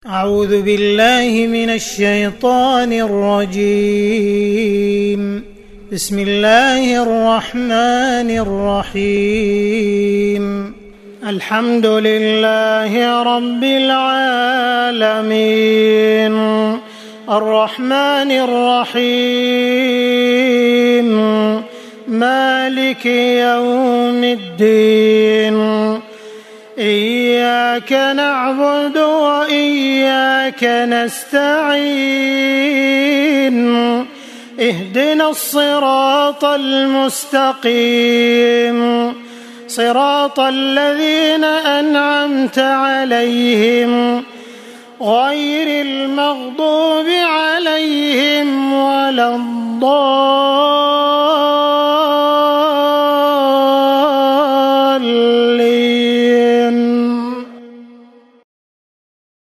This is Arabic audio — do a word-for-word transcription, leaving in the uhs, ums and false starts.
أعوذ بالله من الشيطان الرجيم. بسم الله الرحمن الرحيم. الحمد لله رب العالمين الرحمن الرحيم مالك يوم الدين إياك نعبد وإياك نستعين اهدنا الصراط المستقيم صراط الذين أنعمت عليهم غير المغضوب عليهم ولا الضالين.